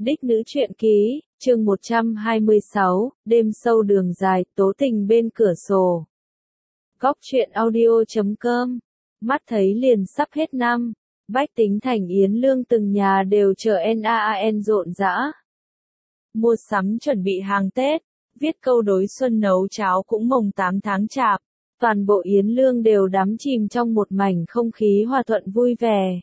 Đích nữ truyện ký, chương 126, đêm sâu đường dài, tố tình bên cửa sổ. Góc truyện audio.com. Mắt thấy liền sắp hết năm, Bách Tính thành Yến Lương từng nhà đều chờ NAAN rộn rã. Mua sắm chuẩn bị hàng Tết, viết câu đối xuân nấu cháo cũng mồng 8 tháng chạp. Toàn bộ Yến Lương đều đắm chìm trong một mảnh không khí hòa thuận vui vẻ.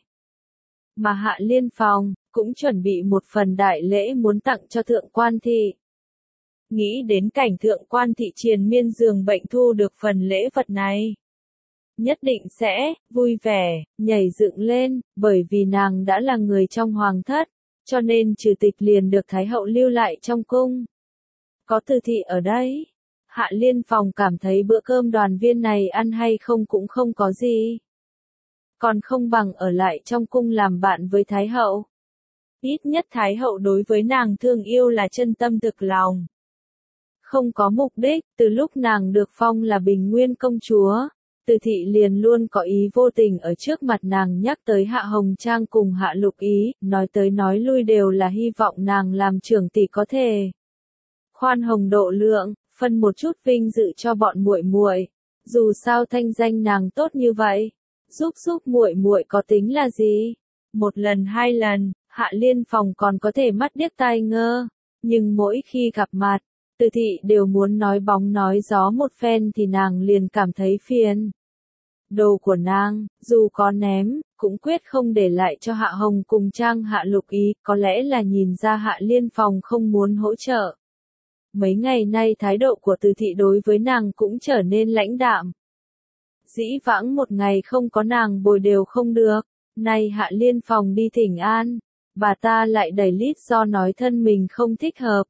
Mà Hạ Liên Phong cũng chuẩn bị một phần đại lễ muốn tặng cho Thượng Quan Thị. Nghĩ đến cảnh Thượng Quan Thị triền miên giường bệnh thu được phần lễ vật này, nhất định sẽ vui vẻ, nhảy dựng lên, bởi vì nàng đã là người trong hoàng thất, cho nên trừ tịch liền được Thái hậu lưu lại trong cung. Có Từ Thị ở đây, Hạ Liên Phong cảm thấy bữa cơm đoàn viên này ăn hay không cũng không có gì. Còn không bằng ở lại trong cung làm bạn với Thái hậu. Ít nhất Thái hậu đối với nàng thương yêu là chân tâm thực lòng. Không có mục đích, từ lúc nàng được phong là Bình Nguyên công chúa, Từ Thị liền luôn có ý vô tình ở trước mặt nàng nhắc tới Hạ Hồng Trang cùng Hạ Lục Ý, nói tới nói lui đều là hy vọng nàng làm trưởng tỷ có thể khoan hồng độ lượng, phân một chút vinh dự cho bọn muội muội. Dù sao thanh danh nàng tốt như vậy, giúp muội muội có tính là gì? Một lần hai lần, Hạ Liên Phong còn có thể mắt điếc tai ngơ, nhưng mỗi khi gặp mặt, Từ Thị đều muốn nói bóng nói gió một phen thì nàng liền cảm thấy phiền. Đồ của nàng, dù có ném, cũng quyết không để lại cho Hạ Hồng cùng Trang Hạ Lục Ý, có lẽ là nhìn ra Hạ Liên Phong không muốn hỗ trợ. Mấy ngày nay thái độ của Từ Thị đối với nàng cũng trở nên lãnh đạm. Dĩ vãng một ngày không có nàng bồi đều không được, nay Hạ Liên Phong đi thỉnh an, bà ta lại đẩy lít do nói thân mình không thích hợp.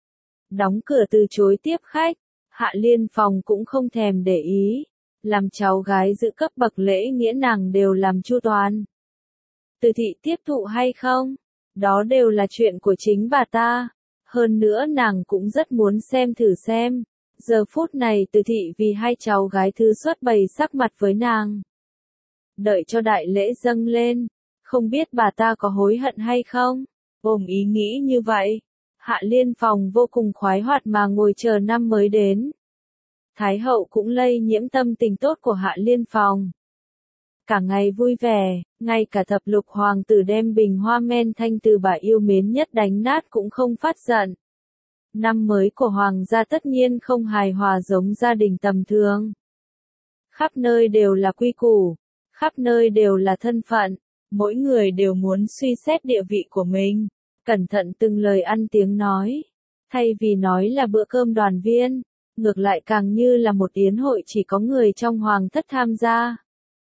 Đóng cửa từ chối tiếp khách, Hạ Liên Phong cũng không thèm để ý, làm cháu gái giữ cấp bậc lễ nghĩa nàng đều làm chu toàn. Từ Thị tiếp thụ hay không, đó đều là chuyện của chính bà ta, hơn nữa nàng cũng rất muốn xem thử xem. Giờ phút này Từ Thị vì hai cháu gái thứ xuất bày sắc mặt với nàng. Đợi cho đại lễ dâng lên, không biết bà ta có hối hận hay không? Ôm ý nghĩ như vậy, Hạ Liên Phong vô cùng khoái hoạt mà ngồi chờ năm mới đến. Thái hậu cũng lây nhiễm tâm tình tốt của Hạ Liên Phong. Cả ngày vui vẻ, ngay cả thập lục hoàng tử đem bình hoa men thanh từ bà yêu mến nhất đánh nát cũng không phát giận. Năm mới của hoàng gia tất nhiên không hài hòa giống gia đình tầm thường. Khắp nơi đều là quy củ, khắp nơi đều là thân phận, mỗi người đều muốn suy xét địa vị của mình, cẩn thận từng lời ăn tiếng nói. Thay vì nói là bữa cơm đoàn viên, ngược lại càng như là một yến hội chỉ có người trong hoàng thất tham gia.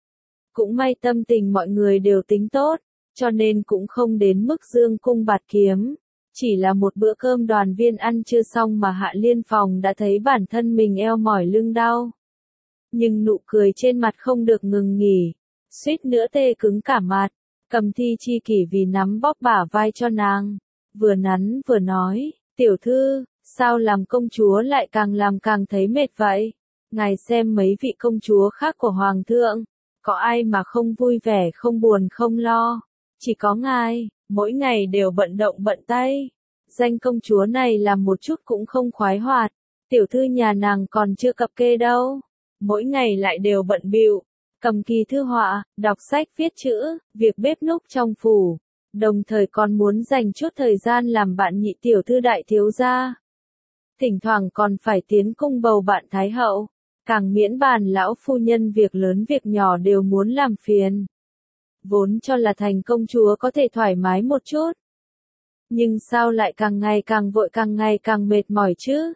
Cũng may tâm tình mọi người đều tính tốt, cho nên cũng không đến mức dương cung bạt kiếm. Chỉ là một bữa cơm đoàn viên ăn chưa xong mà Hạ Liên Phong đã thấy bản thân mình eo mỏi lưng đau. Nhưng nụ cười trên mặt không được ngừng nghỉ, suýt nữa tê cứng cả mặt. Cầm Thi Chi Kỷ vì nắm bóp bả vai cho nàng, vừa nắn vừa nói, tiểu thư, sao làm công chúa lại càng làm càng thấy mệt vậy? Ngài xem mấy vị công chúa khác của hoàng thượng, có ai mà không vui vẻ không buồn không lo, chỉ có ngài. Mỗi ngày đều bận động bận tay. Danh công chúa này làm một chút cũng không khoái hoạt. Tiểu thư nhà nàng còn chưa cập kê đâu. Mỗi ngày lại đều bận bịu, cầm kỳ thư họa, đọc sách viết chữ, việc bếp núc trong phủ. Đồng thời còn muốn dành chút thời gian làm bạn nhị tiểu thư đại thiếu gia. Thỉnh thoảng còn phải tiến cung bầu bạn thái hậu. Càng miễn bàn lão phu nhân việc lớn việc nhỏ đều muốn làm phiền. Vốn cho là thành công chúa có thể thoải mái một chút. Nhưng sao lại càng ngày càng vội càng ngày càng mệt mỏi chứ?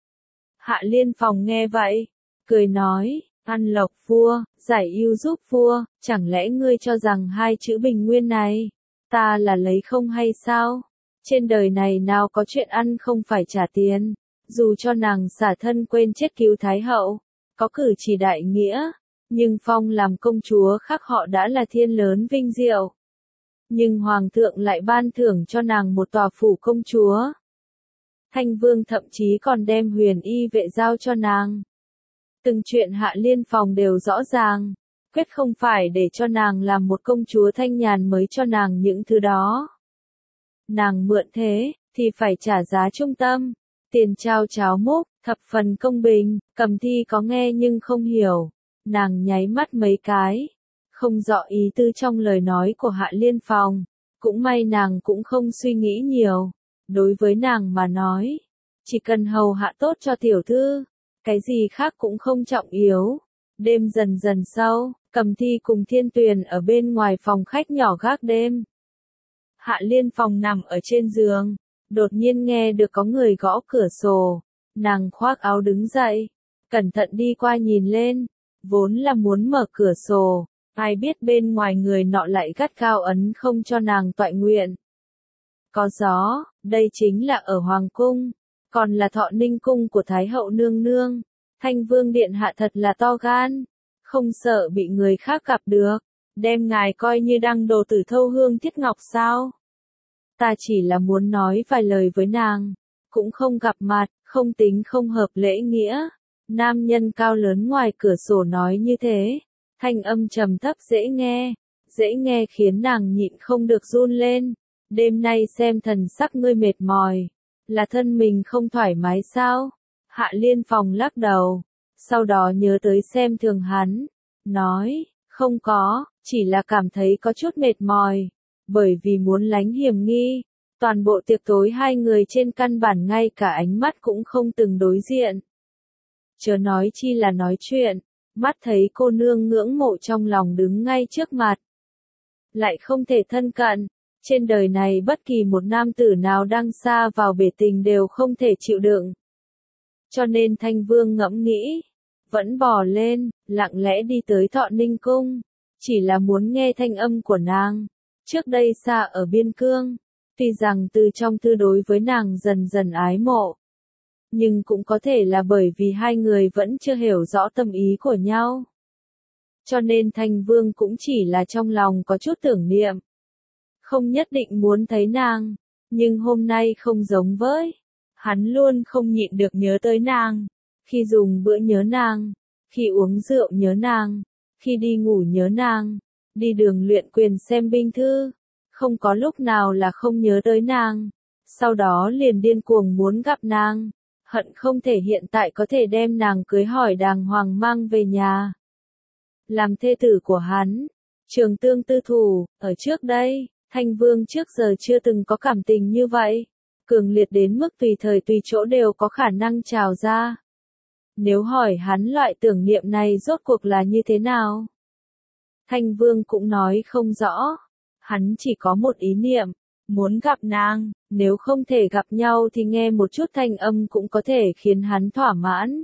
Hạ Liên Phong nghe vậy, cười nói, ăn lộc vua, giải ưu giúp vua, chẳng lẽ ngươi cho rằng hai chữ bình nguyên này, ta là lấy không hay sao? Trên đời này nào có chuyện ăn không phải trả tiền, dù cho nàng xả thân quên chết cứu Thái hậu, có cử chỉ đại nghĩa. Nhưng Phong làm công chúa khác họ đã là thiên lớn vinh diệu. Nhưng Hoàng thượng lại ban thưởng cho nàng một tòa phủ công chúa. Thanh Vương thậm chí còn đem huyền y vệ giao cho nàng. Từng chuyện Hạ Liên Phong đều rõ ràng, quyết không phải để cho nàng làm một công chúa thanh nhàn mới cho nàng những thứ đó. nàng mượn thế, thì phải trả giá trung tâm. Tiền trao cháo múc, thập phần công bình, Cầm Thi có nghe nhưng không hiểu. Nàng nháy mắt mấy cái, không rõ ý tư trong lời nói của Hạ Liên Phong. Cũng may nàng cũng không suy nghĩ nhiều. Đối với nàng mà nói, chỉ cần hầu hạ tốt cho tiểu thư, cái gì khác cũng không trọng yếu. Đêm dần dần sâu, Cầm Thi cùng Thiên Tuyền ở bên ngoài phòng khách nhỏ gác đêm. Hạ Liên Phong nằm ở trên giường, đột nhiên nghe được có người gõ cửa sổ. Nàng khoác áo đứng dậy, cẩn thận đi qua nhìn lên, vốn là muốn mở cửa sổ, ai biết bên ngoài người nọ lại gắt gao ấn không cho nàng toại nguyện. Có gió, đây chính là ở Hoàng Cung, còn là Thọ Ninh Cung của Thái Hậu Nương Nương. Thanh Vương Điện Hạ thật là to gan, không sợ bị người khác gặp được, đem ngài coi như đăng đồ tử thâu hương thiết ngọc sao. Ta chỉ là muốn nói vài lời với nàng, cũng không gặp mặt, không tính không hợp lễ nghĩa. Nam nhân cao lớn ngoài cửa sổ nói như thế, thanh âm trầm thấp dễ nghe khiến nàng nhịn không được run lên. Đêm nay xem thần sắc ngươi mệt mỏi, là thân mình không thoải mái sao? Hạ Liên Phong lắc đầu, sau đó nhớ tới xem thường hắn, nói, không có, chỉ là cảm thấy có chút mệt mỏi, bởi vì muốn lánh hiểm nghi. Toàn bộ tiệc tối hai người trên căn bản ngay cả ánh mắt cũng không từng đối diện. Chớ nói chi là nói chuyện, mắt thấy cô nương ngưỡng mộ trong lòng đứng ngay trước mặt. Lại không thể thân cận, trên đời này bất kỳ một nam tử nào đang xa vào bể tình đều không thể chịu đựng. Cho nên Thanh Vương ngẫm nghĩ, vẫn bò lên, lặng lẽ đi tới Thọ Ninh Cung, chỉ là muốn nghe thanh âm của nàng. Trước đây xa ở biên cương, tuy rằng từ trong tư đối với nàng dần dần ái mộ, nhưng cũng có thể là bởi vì hai người vẫn chưa hiểu rõ tâm ý của nhau. Cho nên Thanh Vương cũng chỉ là trong lòng có chút tưởng niệm, không nhất định muốn thấy nàng, nhưng hôm nay không giống với. Hắn luôn không nhịn được nhớ tới nàng, khi dùng bữa nhớ nàng, khi uống rượu nhớ nàng, khi đi ngủ nhớ nàng, đi đường luyện quyền xem binh thư, không có lúc nào là không nhớ tới nàng. Sau đó liền điên cuồng muốn gặp nàng, hận không thể hiện tại có thể đem nàng cưới hỏi đàng hoàng mang về nhà, làm thê tử của hắn. Trường tương tư thủ, ở trước đây, Thanh Vương trước giờ chưa từng có cảm tình như vậy, cường liệt đến mức tùy thời tùy chỗ đều có khả năng trào ra. Nếu hỏi hắn loại tưởng niệm này rốt cuộc là như thế nào, Thanh Vương cũng nói không rõ. Hắn chỉ có một ý niệm, muốn gặp nàng, nếu không thể gặp nhau thì nghe một chút thanh âm cũng có thể khiến hắn thỏa mãn.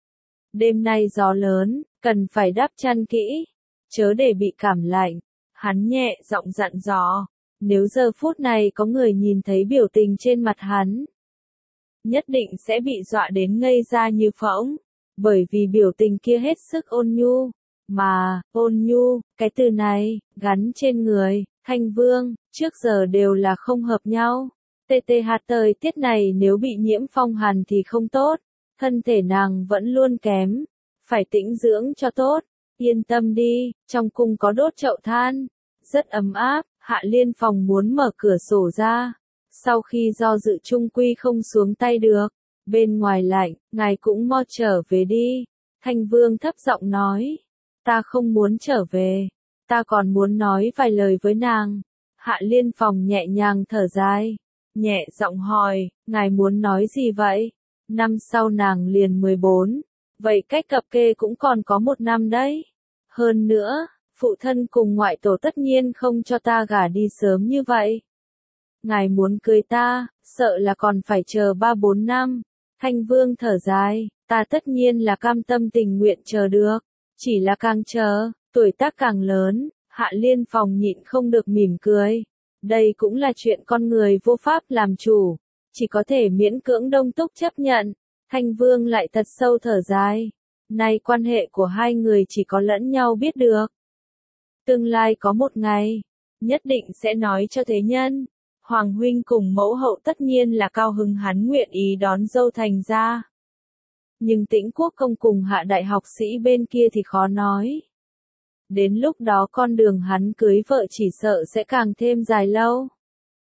Đêm nay gió lớn, cần phải đắp chăn kỹ, chớ để bị cảm lạnh. Hắn nhẹ giọng dặn dò, nếu giờ phút này có người nhìn thấy biểu tình trên mặt hắn, nhất định sẽ bị dọa đến ngây ra như phỗng, bởi vì biểu tình kia hết sức ôn nhu. Mà, ôn nhu, cái từ này, gắn trên người Thanh Vương, trước giờ đều là không hợp nhau. TTH thời tiết này nếu bị nhiễm phong hàn thì không tốt, thân thể nàng vẫn luôn kém, phải tĩnh dưỡng cho tốt. Yên tâm đi, trong cung có đốt chậu than, rất ấm áp. Hạ Liên Phong muốn mở cửa sổ ra, sau khi do dự chung quy không xuống tay được, bên ngoài lạnh, ngài cũng mau trở về đi. Thanh Vương thấp giọng nói, ta không muốn trở về, ta còn muốn nói vài lời với nàng. Hạ Liên Phong nhẹ nhàng thở dài, nhẹ giọng hỏi, ngài muốn nói gì vậy? Năm sau nàng liền 14, vậy cách cập kê cũng còn có 1 năm đấy. Hơn nữa, phụ thân cùng ngoại tổ tất nhiên không cho ta gả đi sớm như vậy. Ngài muốn cưới ta, sợ là còn phải chờ 3-4 năm. Thanh Vương thở dài, ta tất nhiên là cam tâm tình nguyện chờ được, chỉ là càng chờ, tuổi tác càng lớn. Hạ Liên Phong nhịn không được mỉm cười. Đây cũng là chuyện con người vô pháp làm chủ, chỉ có thể miễn cưỡng đông túc chấp nhận. Thanh Vương lại thật sâu thở dài. Nay quan hệ của hai người chỉ có lẫn nhau biết được. Tương lai có một ngày, nhất định sẽ nói cho thế nhân. Hoàng huynh cùng mẫu hậu tất nhiên là cao hứng hắn nguyện ý đón dâu thành ra. Nhưng Tĩnh Quốc công cùng Hạ đại học sĩ bên kia thì khó nói. Đến lúc đó con đường hắn cưới vợ chỉ sợ sẽ càng thêm dài lâu.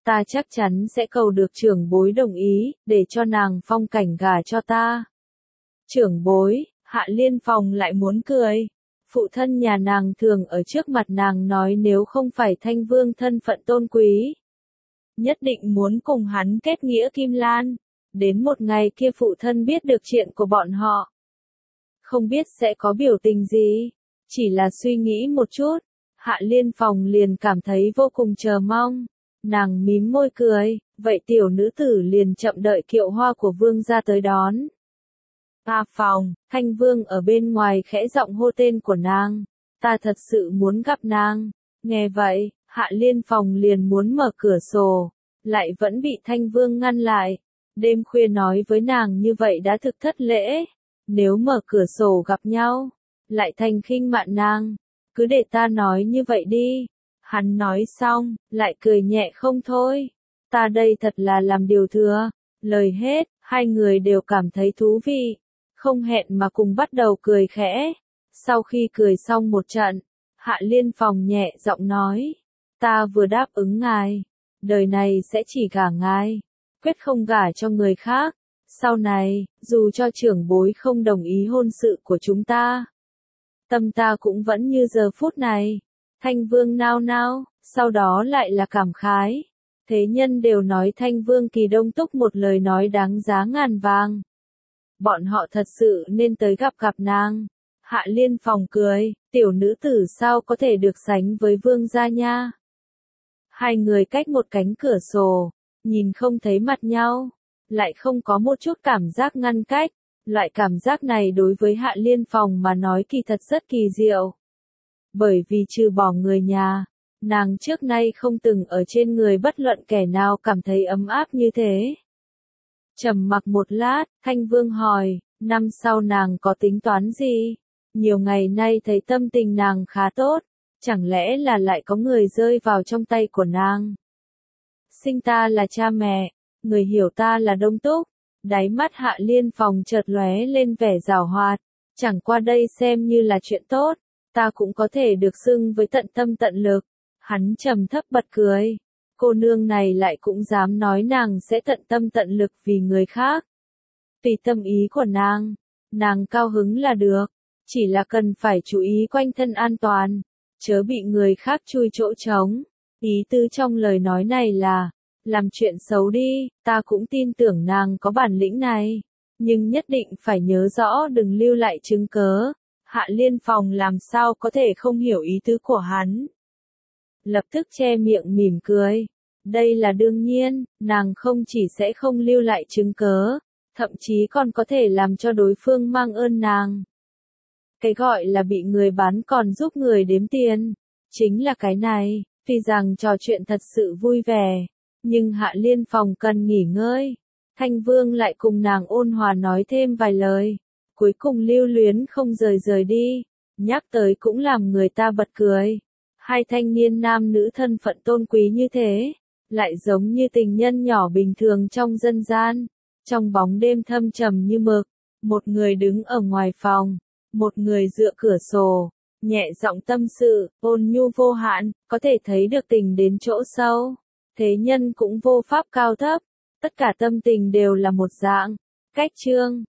ta chắc chắn sẽ cầu được trưởng bối đồng ý, để cho nàng Phong Cảnh gả cho ta. Trưởng bối, Hạ Liên Phong lại muốn cười. Phụ thân nhà nàng thường ở trước mặt nàng nói nếu không phải Thanh Vương thân phận tôn quý, nhất định muốn cùng hắn kết nghĩa kim lan. Đến một ngày kia phụ thân biết được chuyện của bọn họ, không biết sẽ có biểu tình gì. Chỉ là suy nghĩ một chút, Hạ Liên Phong liền cảm thấy vô cùng chờ mong. Nàng mím môi cười, vậy tiểu nữ tử liền chậm đợi kiệu hoa của vương gia tới đón. Ta Phong, Thanh Vương ở bên ngoài khẽ giọng hô tên của nàng. Ta thật sự muốn gặp nàng. Nghe vậy, Hạ Liên Phong liền muốn mở cửa sổ, lại vẫn bị Thanh Vương ngăn lại. Đêm khuya nói với nàng như vậy đã thực thất lễ. Nếu mở cửa sổ gặp nhau, lại thành khinh mạn nàng. Cứ để ta nói như vậy đi. Hắn nói xong, lại cười nhẹ không thôi. Ta đây thật là làm điều thừa. Lời hết, hai người đều cảm thấy thú vị. Không hẹn mà cùng bắt đầu cười khẽ. Sau khi cười xong một trận, Hạ Liên Phong nhẹ giọng nói. Ta vừa đáp ứng ngài. Đời này sẽ chỉ gả ngài. Quyết không gả cho người khác. Sau này, dù cho trưởng bối không đồng ý hôn sự của chúng ta, tâm ta cũng vẫn như giờ phút này. Thanh Vương nao nao, sau đó lại là cảm khái. Thế nhân đều nói Thanh Vương Kỳ Đông Túc một lời nói đáng giá ngàn vàng. Bọn họ thật sự nên tới gặp nàng. Hạ Liên Phong cười, tiểu nữ tử sao có thể được sánh với vương gia nha. Hai người cách một cánh cửa sổ, nhìn không thấy mặt nhau, lại không có một chút cảm giác ngăn cách. Loại cảm giác này đối với Hạ Liên Phong mà nói kỳ thật rất kỳ diệu. Bởi vì trừ bỏ người nhà, nàng trước nay không từng ở trên người bất luận kẻ nào cảm thấy ấm áp như thế. Trầm mặc một lát, Thanh Vương hỏi, năm sau nàng có tính toán gì? Nhiều ngày nay thấy tâm tình nàng khá tốt, chẳng lẽ là lại có người rơi vào trong tay của nàng? Sinh ta là cha mẹ, người hiểu ta là Đông Túc. Đáy mắt Hạ Liên Phong chợt lóe lên vẻ giảo hoạt, chẳng qua đây xem như là chuyện tốt, ta cũng có thể được xưng với tận tâm tận lực. Hắn trầm thấp bật cười, cô nương này lại cũng dám nói nàng sẽ tận tâm tận lực vì người khác. Tùy tâm ý của nàng cao hứng là được, chỉ là cần phải chú ý quanh thân an toàn, chớ bị người khác chui chỗ trống. Ý tứ trong lời nói này là, làm chuyện xấu đi, ta cũng tin tưởng nàng có bản lĩnh này, nhưng nhất định phải nhớ rõ đừng lưu lại chứng cớ. Hạ Liên Phong làm sao có thể không hiểu ý tứ của hắn. Lập tức che miệng mỉm cười. Đây là đương nhiên, nàng không chỉ sẽ không lưu lại chứng cớ, thậm chí còn có thể làm cho đối phương mang ơn nàng. Cái gọi là bị người bán còn giúp người đếm tiền, chính là cái này. Tuy rằng trò chuyện thật sự vui vẻ, nhưng Hạ Liên Phong cần nghỉ ngơi. Thanh Vương lại cùng nàng ôn hòa nói thêm vài lời, cuối cùng lưu luyến không rời đi. Nhắc tới cũng làm người ta bật cười. Hai thanh niên nam nữ thân phận tôn quý như thế, lại giống như tình nhân nhỏ bình thường trong dân gian. Trong bóng đêm thâm trầm như mực, một người đứng ở ngoài phòng, một người dựa cửa sổ, nhẹ giọng tâm sự, ôn nhu vô hạn, có thể thấy được tình đến chỗ sâu. Thế nhân cũng vô pháp cao thấp, tất cả tâm tình đều là một dạng. Cách chương